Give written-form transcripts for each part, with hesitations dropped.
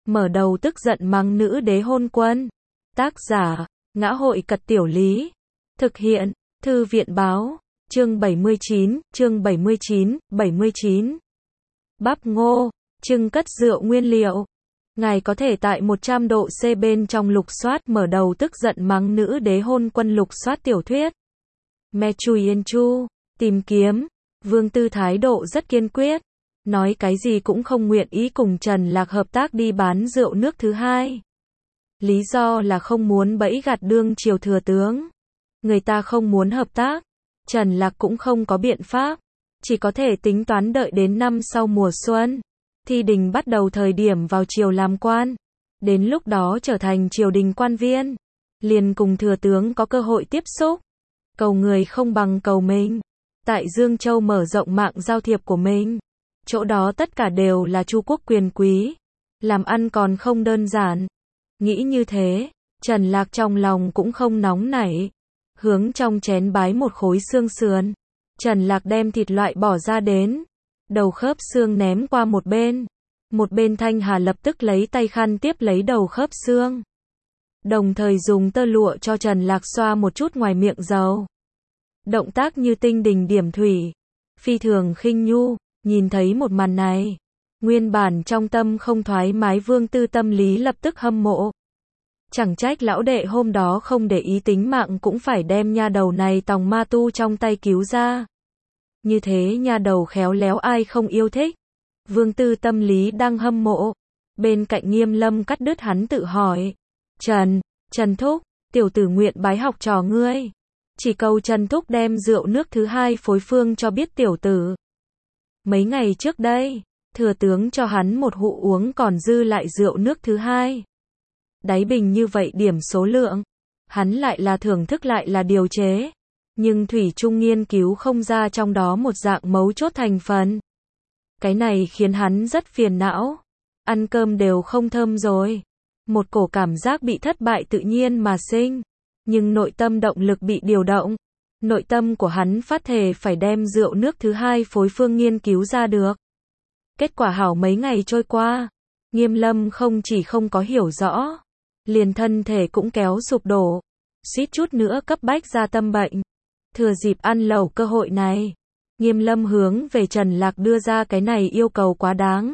mở đầu tức giận mắng nữ đế hôn quân. Tác giả, Ngã hội Cật Tiểu Lý. Thực hiện, Thư viện Báo. Chương 79, chương 79. Bắp ngô, trưng cất rượu nguyên liệu. Ngài có thể tại 100 độ C bên trong lục soát mở đầu tức giận mắng nữ đế hôn quân lục soát tiểu thuyết. Me Chui Yên Chu, tìm kiếm. Vương Tư thái độ rất kiên quyết. Nói cái gì cũng không nguyện ý cùng Trần Lạc hợp tác đi bán rượu nước thứ hai. Lý do là không muốn bẫy gạt đương triều thừa tướng. Người ta không muốn hợp tác. Trần Lạc cũng không có biện pháp. Chỉ có thể tính toán đợi đến năm sau mùa xuân. Thi đình bắt đầu thời điểm vào triều làm quan. Đến lúc đó trở thành triều đình quan viên. Liền cùng thừa tướng có cơ hội tiếp xúc. Cầu người không bằng cầu mình. Tại Dương Châu mở rộng mạng giao thiệp của mình. Chỗ đó tất cả đều là Chu quốc quyền quý. Làm ăn còn không đơn giản. Nghĩ như thế, Trần Lạc trong lòng cũng không nóng nảy. Hướng trong chén bái một khối xương sườn. Trần Lạc đem thịt loại bỏ ra đến. Đầu khớp xương ném qua một bên. Một bên Thanh Hà lập tức lấy tay khăn tiếp lấy đầu khớp xương. Đồng thời dùng tơ lụa cho Trần Lạc xoa một chút ngoài miệng dầu. Động tác như tinh đình điểm thủy. Phi thường khinh nhu, nhìn thấy một màn này. Nguyên bản trong tâm không thoải mái Vương Tư tâm lý lập tức hâm mộ. Chẳng trách lão đệ hôm đó không để ý tính mạng cũng phải đem nha đầu này tòng ma tu trong tay cứu ra. Như thế nha đầu khéo léo ai không yêu thích. Vương Tư tâm lý đang hâm mộ. Bên cạnh Nghiêm Lâm cắt đứt hắn tự hỏi. Trần Thúc, tiểu tử nguyện bái học trò ngươi. Chỉ cầu Trần Thúc đem rượu nước thứ hai phối phương cho biết tiểu tử. Mấy ngày trước đây, thừa tướng cho hắn một hũ uống còn dư lại rượu nước thứ hai. Đáy bình như vậy điểm số lượng. Hắn lại là thưởng thức lại là điều chế. Nhưng Thủy Trung nghiên cứu không ra trong đó một dạng mấu chốt thành phần. Cái này khiến hắn rất phiền não. Ăn cơm đều không thơm rồi. Một cổ cảm giác bị thất bại tự nhiên mà sinh. Nhưng nội tâm động lực bị điều động. Nội tâm của hắn phát thề phải đem rượu nước thứ hai phối phương nghiên cứu ra được. Kết quả hảo mấy ngày trôi qua. Nghiêm Lâm không chỉ không có hiểu rõ. Liền thân thể cũng kéo sụp đổ. Suýt chút nữa cấp bách ra tâm bệnh. Thừa dịp ăn lẩu cơ hội này. Nghiêm Lâm hướng về Trần Lạc đưa ra cái này yêu cầu quá đáng.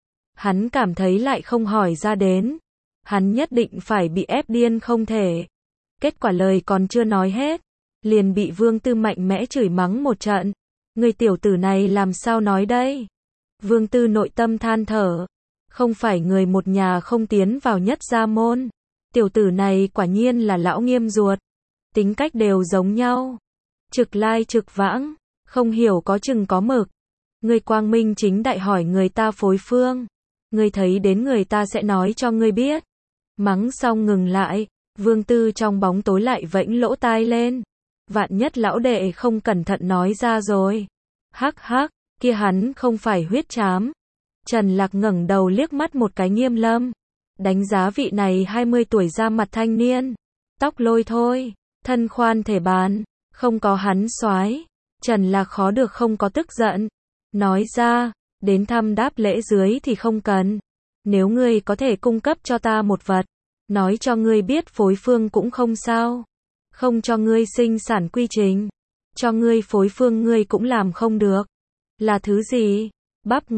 Hắn cảm thấy lại không hỏi ra đến. Hắn nhất định phải bị ép điên không thể. Kết quả lời còn chưa nói hết. Liền bị Vương Tư mạnh mẽ chửi mắng một trận. Người tiểu tử này làm sao nói đây? Vương Tư nội tâm than thở. Không phải người một nhà không tiến vào nhất gia môn. Tiểu tử này quả nhiên là lão Nghiêm ruột. Tính cách đều giống nhau. Trực lai trực vãng. Không hiểu có chừng có mực. Người quang minh chính đại hỏi người ta phối phương. Người thấy đến người ta sẽ nói cho ngươi biết. Mắng xong ngừng lại. Vương Tư trong bóng tối lại vẫy lỗ tai lên. Vạn nhất lão đệ không cẩn thận nói ra rồi. Hắc hắc, kia hắn không phải huyết trám. Trần Lạc ngẩng đầu liếc mắt một cái Nghiêm Lâm. Đánh giá vị này 20 tuổi ra mặt thanh niên. Tóc lôi thôi, thân khoan thể bán, không có hắn soái. Trần Lạc khó được không có tức giận. Nói ra, đến thăm đáp lễ dưới thì không cần. Nếu ngươi có thể cung cấp cho ta một vật. Nói cho ngươi biết phối phương cũng không sao. Không cho ngươi sinh sản quy trình. Cho ngươi phối phương ngươi cũng làm không được. Là thứ gì? Bắp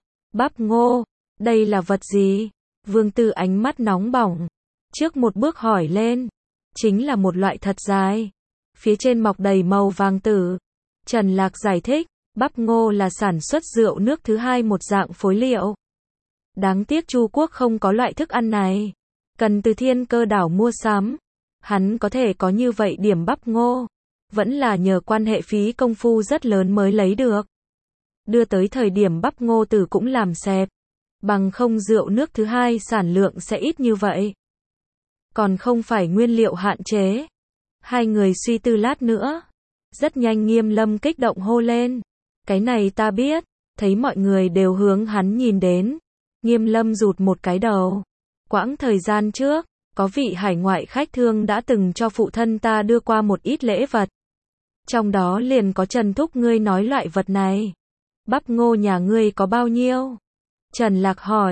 ngô. Đây là vật gì? Vương Tư ánh mắt nóng bỏng. Trước một bước hỏi lên. Chính là một loại thật dài. Phía trên mọc đầy màu vàng tử. Trần Lạc giải thích. Bắp ngô là sản xuất rượu nước thứ hai một dạng phối liệu. Đáng tiếc Chu quốc không có loại thức ăn này. Cần từ Thiên Cơ đảo mua sắm. Hắn có thể có như vậy điểm bắp ngô. Vẫn là nhờ quan hệ phí công phu rất lớn mới lấy được. Đưa tới thời điểm bắp ngô tử cũng làm xẹp. Bằng không rượu nước thứ hai sản lượng sẽ ít như vậy. Còn không phải nguyên liệu hạn chế. Hai người suy tư lát nữa. Rất nhanh Nghiêm Lâm kích động hô lên. Cái này ta biết. Thấy mọi người đều hướng hắn nhìn đến. Nghiêm Lâm rụt một cái đầu. Quãng thời gian trước, có vị hải ngoại khách thương đã từng cho phụ thân ta đưa qua một ít lễ vật. Trong đó liền có Trần Thúc ngươi nói loại vật này. Bắp ngô nhà ngươi có bao nhiêu? Trần Lạc hỏi.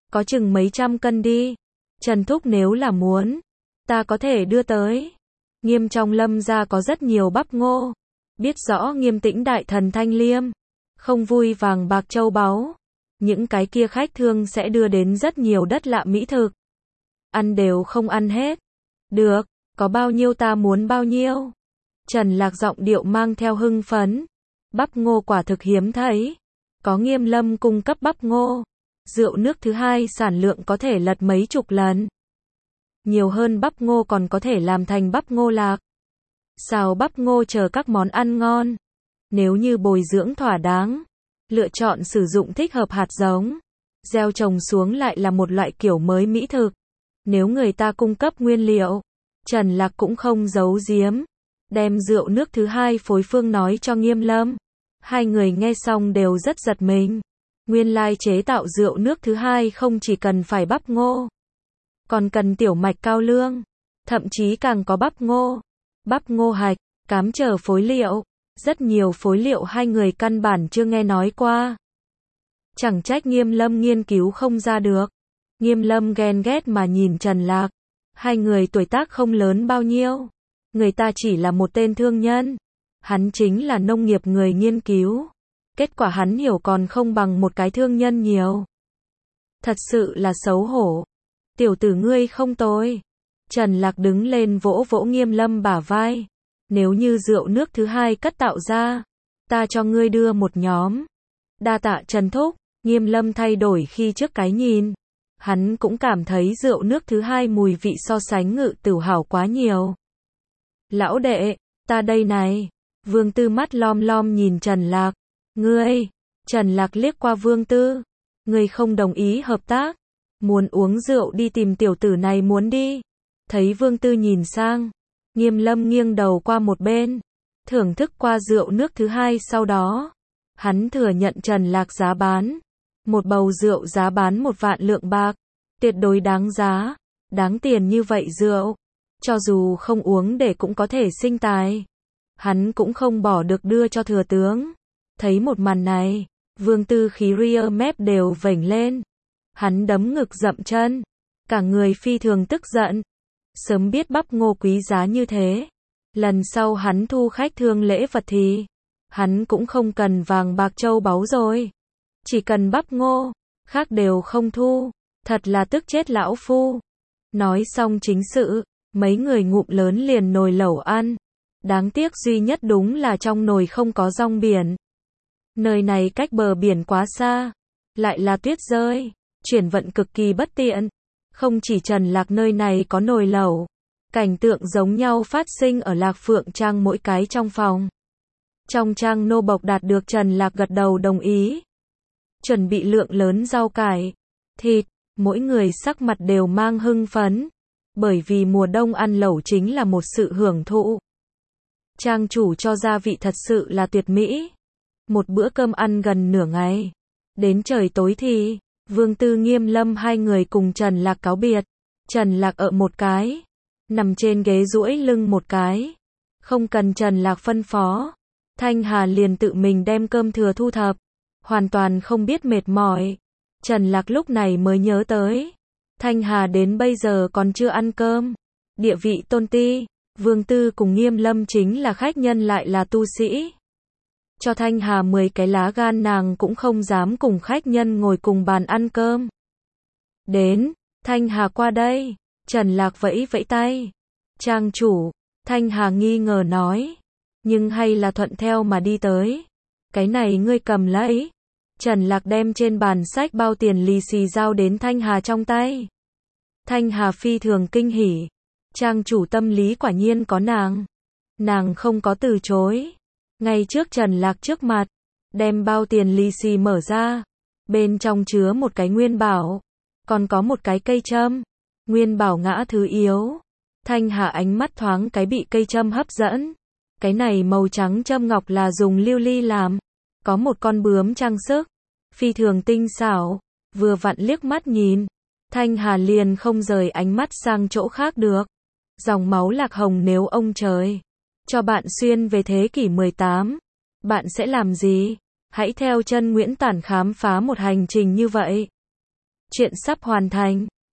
Có chừng mấy trăm cân đi. Trần thúc nếu là muốn, ta có thể đưa tới. Nghiêm trong Lâm gia có rất nhiều bắp ngô. Biết rõ Nghiêm Tĩnh đại thần thanh liêm, không vui vàng bạc châu báu. Những cái kia khách thương sẽ đưa đến rất nhiều đất lạ mỹ thực. Ăn đều không ăn hết. Được, có bao nhiêu ta muốn bao nhiêu. Trần Lạc giọng điệu mang theo hưng phấn. Bắp ngô quả thực hiếm thấy. Có Nghiêm Lâm cung cấp bắp ngô. Rượu nước thứ hai sản lượng có thể lật mấy chục lần. Nhiều hơn bắp ngô còn có thể làm thành bắp ngô lạc, xào bắp ngô chờ các món ăn ngon. Nếu như bồi dưỡng thỏa đáng, lựa chọn sử dụng thích hợp hạt giống, gieo trồng xuống lại là một loại kiểu mới mỹ thực. Nếu người ta cung cấp nguyên liệu, Trần Lạc cũng không giấu giếm, đem rượu nước thứ hai phối phương nói cho Nghiêm Lâm. Hai người nghe xong đều rất giật mình. Nguyên lai chế tạo rượu nước thứ hai không chỉ cần phải bắp ngô, còn cần tiểu mạch cao lương, thậm chí càng có bắp ngô hạch, cám chờ phối liệu. Rất nhiều phối liệu hai người căn bản chưa nghe nói qua. Chẳng trách Nghiêm Lâm nghiên cứu không ra được. Nghiêm Lâm ghen ghét mà nhìn Trần Lạc. Hai người tuổi tác không lớn bao nhiêu. Người ta chỉ là một tên thương nhân. Hắn chính là nông nghiệp người nghiên cứu. Kết quả hắn hiểu còn không bằng một cái thương nhân nhiều. Thật sự là xấu hổ. Tiểu tử ngươi không tồi. Trần Lạc đứng lên vỗ vỗ Nghiêm Lâm bả vai. Nếu như rượu nước thứ hai cất tạo ra, ta cho ngươi đưa một nhóm. Đa tạ Trần thúc. Nghiêm Lâm thay đổi khi trước cái nhìn. Hắn cũng cảm thấy rượu nước thứ hai mùi vị so sánh Ngự Tửu hảo quá nhiều. Lão đệ, ta đây này. Vương Tư mắt lom lom nhìn Trần Lạc. Ngươi, Trần Lạc liếc qua Vương Tư. Ngươi không đồng ý hợp tác. Muốn uống rượu đi tìm tiểu tử này muốn đi. Thấy Vương Tư nhìn sang, Nghiêm Lâm nghiêng đầu qua một bên, thưởng thức qua rượu nước thứ hai sau đó. Hắn thừa nhận Trần Lạc giá bán. Một bầu rượu giá bán 1 vạn lượng bạc. Tuyệt đối đáng giá. Đáng tiền như vậy rượu. Cho dù không uống để cũng có thể sinh tài. Hắn cũng không bỏ được đưa cho thừa tướng. Thấy một màn này, Vương Tư khí ria mép đều vểnh lên. Hắn đấm ngực dậm chân. Cả người phi thường tức giận. Sớm biết bắp ngô quý giá như thế. Lần sau hắn thu khách thương lễ vật thì hắn cũng không cần vàng bạc châu báu rồi. Chỉ cần bắp ngô, khác đều không thu. Thật là tức chết lão phu. Nói xong chính sự, mấy người ngụm lớn liền nồi lẩu ăn. Đáng tiếc duy nhất đúng là trong nồi không có rong biển. Nơi này cách bờ biển quá xa, lại là tuyết rơi, chuyển vận cực kỳ bất tiện. Không chỉ Trần Lạc nơi này có nồi lẩu, cảnh tượng giống nhau phát sinh ở Lạc Phượng Trang mỗi cái trong phòng. Trong trang nô bộc đạt được Trần Lạc gật đầu đồng ý. Chuẩn bị lượng lớn rau cải, thịt, mỗi người sắc mặt đều mang hưng phấn. Bởi vì mùa đông ăn lẩu chính là một sự hưởng thụ. Trang chủ cho gia vị thật sự là tuyệt mỹ. Một bữa cơm ăn gần nửa ngày. Đến trời tối thì Vương Tư Nghiêm Lâm hai người cùng Trần Lạc cáo biệt. Trần Lạc ở một cái, nằm trên ghế duỗi lưng một cái. Không cần Trần Lạc phân phó, Thanh Hà liền tự mình đem cơm thừa thu thập, hoàn toàn không biết mệt mỏi. Trần Lạc lúc này mới nhớ tới, Thanh Hà đến bây giờ còn chưa ăn cơm. Địa vị tôn ti, Vương Tư cùng Nghiêm Lâm chính là khách nhân lại là tu sĩ. Cho Thanh Hà 10 cái lá gan nàng cũng không dám cùng khách nhân ngồi cùng bàn ăn cơm. Đến, Thanh Hà qua đây. Trần Lạc vẫy vẫy tay. Trang chủ, Thanh Hà nghi ngờ nói. Nhưng hay là thuận theo mà đi tới. Cái này ngươi cầm lấy. Trần Lạc đem trên bàn sách bao tiền lì xì giao đến Thanh Hà trong tay. Thanh Hà phi thường kinh hỉ. Trang chủ tâm lý quả nhiên có nàng. Nàng không có từ chối. Ngay trước Trần Lạc trước mặt, đem bao tiền lì xì mở ra. Bên trong chứa một cái nguyên bảo, còn có một cái cây châm. Nguyên bảo ngã thứ yếu. Thanh Hà ánh mắt thoáng cái bị cây châm hấp dẫn. Cái này màu trắng châm ngọc là dùng lưu ly làm. Có một con bướm trang sức, phi thường tinh xảo. Vừa vặn liếc mắt nhìn, Thanh Hà liền không rời ánh mắt sang chỗ khác được. Dòng máu Lạc Hồng nếu ông trời cho bạn xuyên về thế kỷ 18, bạn sẽ làm gì? Hãy theo chân Nguyễn Tản khám phá một hành trình như vậy. Chuyện sắp hoàn thành.